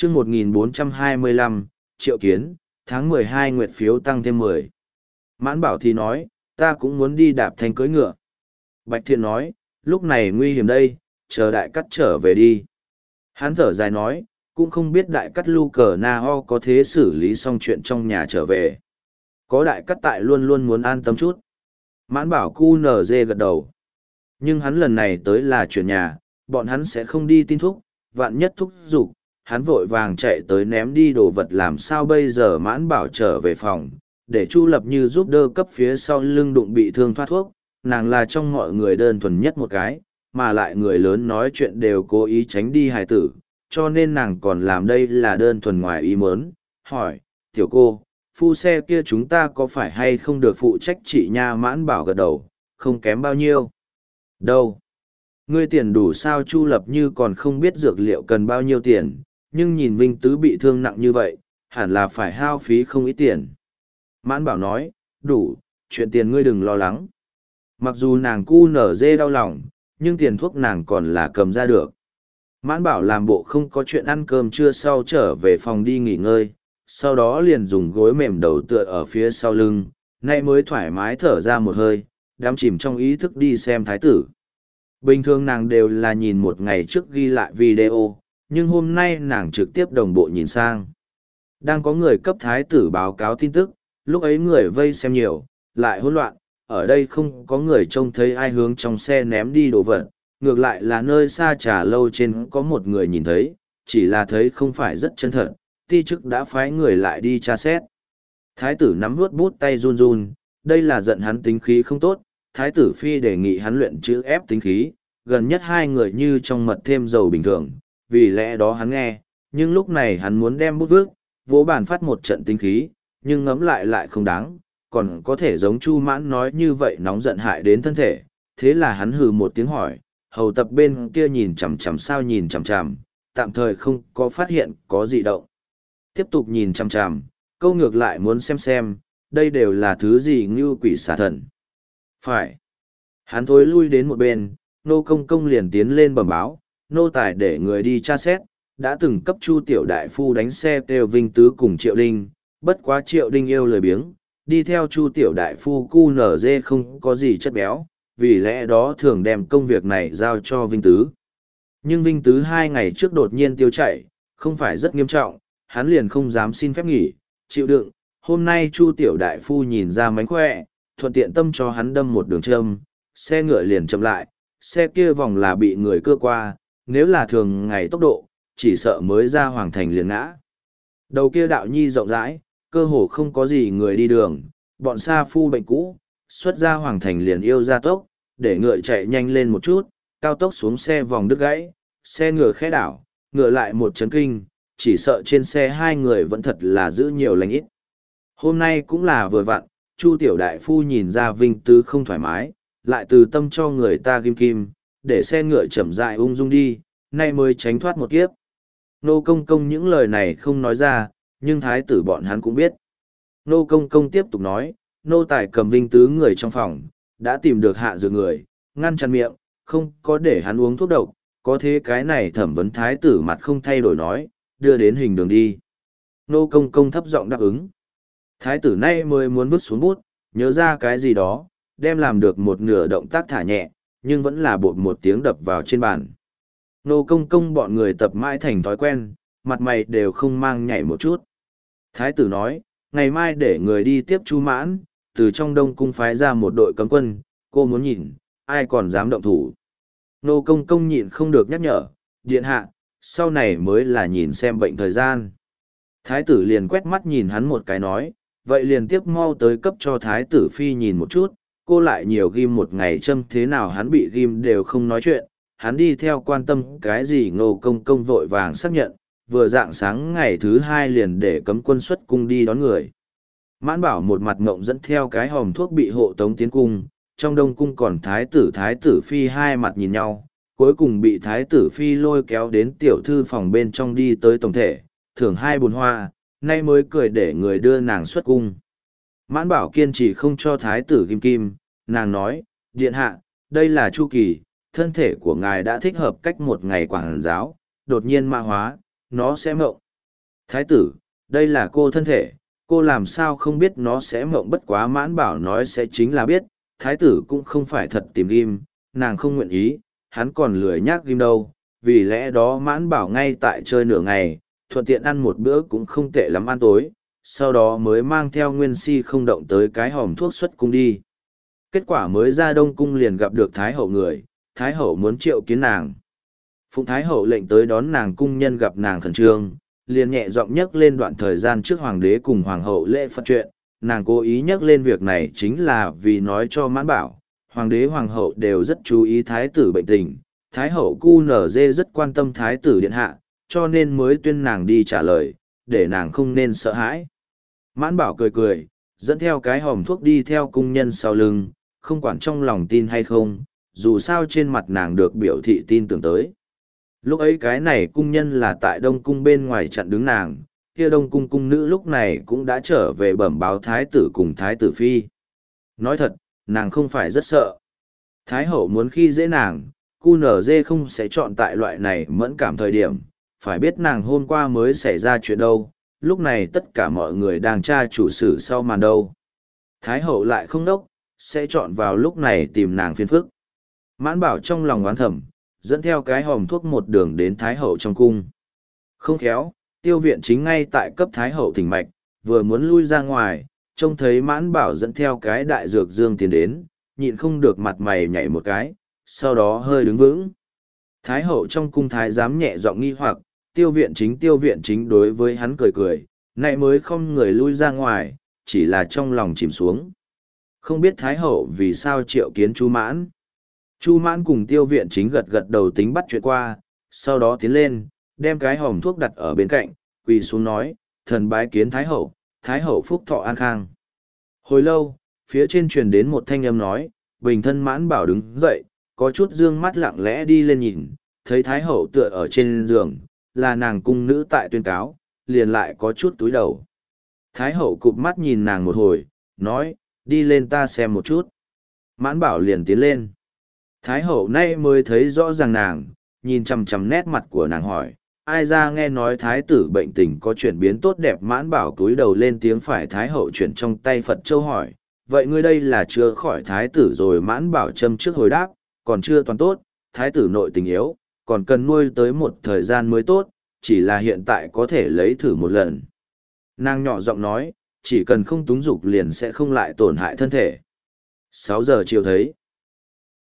chương 1425, Triệu Kiến, tháng 12 nguyệt phiếu tăng thêm 10. Mãn Bảo thì nói, ta cũng muốn đi đạp thanh cưỡi ngựa. Bạch Thiện nói, lúc này nguy hiểm đây, chờ đại cắt trở về đi. Hắn thở dài nói, cũng không biết đại cắt Lu Cờ Na Ho có thế xử lý xong chuyện trong nhà trở về. Có đại cắt tại luôn luôn muốn an tâm chút. Mãn Bảo cu nở dê gật đầu. Nhưng hắn lần này tới là chuyển nhà, bọn hắn sẽ không đi tin thúc, vạn nhất thúc giục, hắn vội vàng chạy tới ném đi đồ vật làm sao bây giờ. Mãn Bảo trở về phòng, để Chu Lập Như giúp đỡ cấp phía sau lưng đụng bị thương thoát thuốc, nàng là trong mọi người đơn thuần nhất một cái, mà lại người lớn nói chuyện đều cố ý tránh đi hài tử, cho nên nàng còn làm đây là đơn thuần ngoài ý mớn. Hỏi, tiểu cô, phu xe kia chúng ta có phải hay không được phụ trách chị nha? Mãn Bảo gật đầu, không kém bao nhiêu. Đâu? Ngươi tiền đủ sao? Chu Lập Như còn không biết dược liệu cần bao nhiêu tiền, nhưng nhìn Vinh Tứ bị thương nặng như vậy, hẳn là phải hao phí không ít tiền. Mãn Bảo nói, đủ, chuyện tiền ngươi đừng lo lắng. Mặc dù nàng cu nở dê đau lòng, nhưng tiền thuốc nàng còn là cầm ra được. Mãn Bảo làm bộ không có chuyện ăn cơm trưa sau trở về phòng đi nghỉ ngơi, sau đó liền dùng gối mềm đầu tựa ở phía sau lưng, nay mới thoải mái thở ra một hơi, đắm chìm trong ý thức đi xem thái tử. Bình thường nàng đều là nhìn một ngày trước ghi lại video, nhưng hôm nay nàng trực tiếp đồng bộ nhìn sang. Đang có người cấp thái tử báo cáo tin tức, lúc ấy người vây xem nhiều, lại hỗn loạn, ở đây không có người trông thấy ai hướng trong xe ném đi đồ vật, ngược lại là nơi xa trà lâu trên có một người nhìn thấy, chỉ là thấy không phải rất chân thật, ti chức đã phái người lại đi tra xét. Thái tử nắm vuốt bút tay run run, đây là giận hắn tính khí không tốt, thái tử phi đề nghị hắn luyện chữ ép tính khí, gần nhất hai người như trong mật thêm dầu bình thường, vì lẽ đó hắn nghe, nhưng lúc này hắn muốn đem bút vước, vỗ bàn phát một trận tính khí, nhưng ngẫm lại lại không đáng, còn có thể giống Chu Mãn nói như vậy nóng giận hại đến thân thể, thế là hắn hừ một tiếng hỏi, hầu tập bên kia nhìn chằm chằm sao? Nhìn chằm chằm, tạm thời không có phát hiện có gì động. Tiếp tục nhìn chằm chằm, câu ngược lại muốn xem, đây đều là thứ gì như quỷ xà thần. Phải. Hắn thối lui đến một bên, nô công công liền tiến lên bẩm báo, nô tài để người đi tra xét, đã từng cấp Chu tiểu đại phu đánh xe kêu Vinh Tứ cùng Triệu Đinh, bất quá Triệu Đinh yêu lười biếng, đi theo Chu tiểu đại phu cu nở dê không có gì chất béo, vì lẽ đó thường đem công việc này giao cho Vinh Tứ. Nhưng Vinh Tứ 2 ngày trước đột nhiên tiêu chảy, không phải rất nghiêm trọng, hắn liền không dám xin phép nghỉ, chịu đựng. Hôm nay Chu tiểu đại phu nhìn ra mánh khỏe, thuận tiện tâm cho hắn đâm một đường châm, xe ngựa liền chậm lại, xe kia vòng là bị người cưa qua, nếu là thường ngày tốc độ, chỉ sợ mới ra hoàng thành liền ngã. Đầu kia đạo nhi rộng rãi, cơ hồ không có gì người đi đường, bọn sa phu bệnh cũ, xuất ra hoàng thành liền yêu ra tốc, để ngựa chạy nhanh lên một chút, cao tốc xuống xe vòng đứt gãy, xe ngựa khẽ đảo, ngựa lại một chấn kinh, chỉ sợ trên xe hai người vẫn thật là giữ nhiều lành ít. Hôm nay cũng là vừa vặn, Chu tiểu đại phu nhìn ra Vinh Tứ không thoải mái, lại từ tâm cho người ta kim kim, để xe ngựa chậm rãi ung dung đi, nay mới tránh thoát một kiếp. Nô công công những lời này không nói ra, nhưng thái tử bọn hắn cũng biết. Nô công công tiếp tục nói, nô tài cầm Vinh Tứ người trong phòng, đã tìm được hạ dược người, ngăn chặn miệng, không có để hắn uống thuốc độc, có thế cái này thẩm vấn thái tử mặt không thay đổi nói, đưa đến hình đường đi. Nô công công thấp giọng đáp ứng. Thái tử nay mới muốn vứt xuống bút, nhớ ra cái gì đó, đem làm được một nửa động tác thả nhẹ, nhưng vẫn là bột một tiếng đập vào trên bàn. Nô công công bọn người tập mãi thành thói quen, mặt mày đều không mang nhảy một chút. Thái tử nói, ngày mai để người đi tiếp Chu Mãn, từ trong Đông Cung phái ra một đội cấm quân, cô muốn nhìn, ai còn dám động thủ. Nô công công nhịn không được nhắc nhở, điện hạ, sau này mới là nhìn xem bệnh thời gian. Thái tử liền quét mắt nhìn hắn một cái nói, vậy liền tiếp mau tới cấp cho thái tử phi nhìn một chút, cô lại nhiều ghim một ngày châm thế nào hắn bị ghim đều không nói chuyện, hắn đi theo quan tâm cái gì. Ngô công công vội vàng xác nhận, vừa dạng sáng ngày thứ 2 liền để cấm quân xuất cung đi đón người. Mãn Bảo một mặt ngộng dẫn theo cái hòm thuốc bị hộ tống tiến cung, trong Đông Cung còn thái tử phi hai mặt nhìn nhau, cuối cùng bị thái tử phi lôi kéo đến tiểu thư phòng bên trong đi tới tổng thể, thưởng 2 bồn hoa, nay mới cười để người đưa nàng xuất cung. Mãn Bảo kiên trì không cho thái tử kim kim, nàng nói, điện hạ, đây là chu kỳ, thân thể của ngài đã thích hợp cách một ngày quảng giáo, đột nhiên mã hóa, nó sẽ mộng. Thái tử, đây là cô thân thể, cô làm sao không biết nó sẽ mộng, bất quá Mãn Bảo nói sẽ chính là biết, thái tử cũng không phải thật tìm ghim, nàng không nguyện ý, hắn còn lười nhác ghim đâu, vì lẽ đó Mãn Bảo ngay tại chơi nửa ngày, thuận tiện ăn một bữa cũng không tệ lắm ăn tối, sau đó mới mang theo Nguyên Si không động tới cái hòm thuốc xuất cung đi. Kết quả mới ra Đông Cung liền gặp được Thái hậu người, Thái hậu muốn triệu kiến nàng. Phụng Thái hậu lệnh tới đón nàng, cung nhân gặp nàng khẩn trương, liền nhẹ giọng nhắc lên đoạn thời gian trước hoàng đế cùng hoàng hậu lễ Phật chuyện, nàng cố ý nhắc lên việc này chính là vì nói cho Mãn Bảo, hoàng đế hoàng hậu đều rất chú ý thái tử bệnh tình, Thái hậu QNZ rất quan tâm thái tử điện hạ, cho nên mới tuyên nàng đi trả lời, để nàng không nên sợ hãi. Mãn Bảo cười cười, dẫn theo cái hòm thuốc đi theo cung nhân sau lưng, không quản trong lòng tin hay không, dù sao trên mặt nàng được biểu thị tin tưởng tới. Lúc ấy cái này cung nhân là tại Đông Cung bên ngoài chặn đứng nàng, kia Đông Cung cung nữ lúc này cũng đã trở về bẩm báo thái tử cùng thái tử phi. Nói thật, nàng không phải rất sợ. Thái hậu muốn khi dễ nàng, QNZ không sẽ chọn tại loại này mẫn cảm thời điểm, phải biết nàng hôm qua mới xảy ra chuyện đâu, lúc này tất cả mọi người đang tra chủ sử sau màn đâu. Thái hậu lại không đốc, sẽ chọn vào lúc này tìm nàng phiền phức. Mãn Bảo trong lòng oán thầm, dẫn theo cái hòm thuốc một đường đến Thái hậu trong cung. Không khéo, Tiêu Viện Chính ngay tại cấp Thái hậu thỉnh mạch, vừa muốn lui ra ngoài, trông thấy Mãn Bảo dẫn theo cái đại dược dương tiến đến, nhịn không được mặt mày nhảy một cái, sau đó hơi đứng vững. Thái hậu trong cung thái giám nhẹ giọng nghi hoặc, Tiêu Viện Chính đối với hắn cười cười, nãy mới không người lui ra ngoài, chỉ là trong lòng chìm xuống. Không biết Thái hậu vì sao triệu kiến Chu Mãn. Chu Mãn cùng Tiêu Viện Chính gật gật đầu tính bắt chuyện qua, sau đó tiến lên, đem cái hòm thuốc đặt ở bên cạnh, quỳ xuống nói, thần bái kiến Thái hậu phúc thọ an khang. Hồi lâu, phía trên truyền đến một thanh âm nói, Bình thân Mãn Bảo đứng dậy, có chút dương mắt lặng lẽ đi lên nhìn, thấy Thái hậu tựa ở trên giường, là nàng cung nữ tại tuyên cáo, liền lại có chút túi đầu. Thái hậu cụp mắt nhìn nàng một hồi, nói, đi lên ta xem một chút. Mãn Bảo liền tiến lên. Thái hậu nay mới thấy rõ ràng nàng, nhìn chằm chằm nét mặt của nàng hỏi, ai ra nghe nói thái tử bệnh tình có chuyển biến tốt đẹp. Mãn Bảo cúi đầu lên tiếng phải. Thái hậu chuyển trong tay Phật châu hỏi, vậy ngươi đây là chưa khỏi thái tử rồi? Mãn Bảo châm trước hồi đáp, còn chưa toàn tốt, thái tử nội tình yếu, còn cần nuôi tới một thời gian mới tốt, chỉ là hiện tại có thể lấy thử một lần. Nàng nhỏ giọng nói, chỉ cần không túng dục liền sẽ không lại tổn hại thân thể. 6 giờ chiều thấy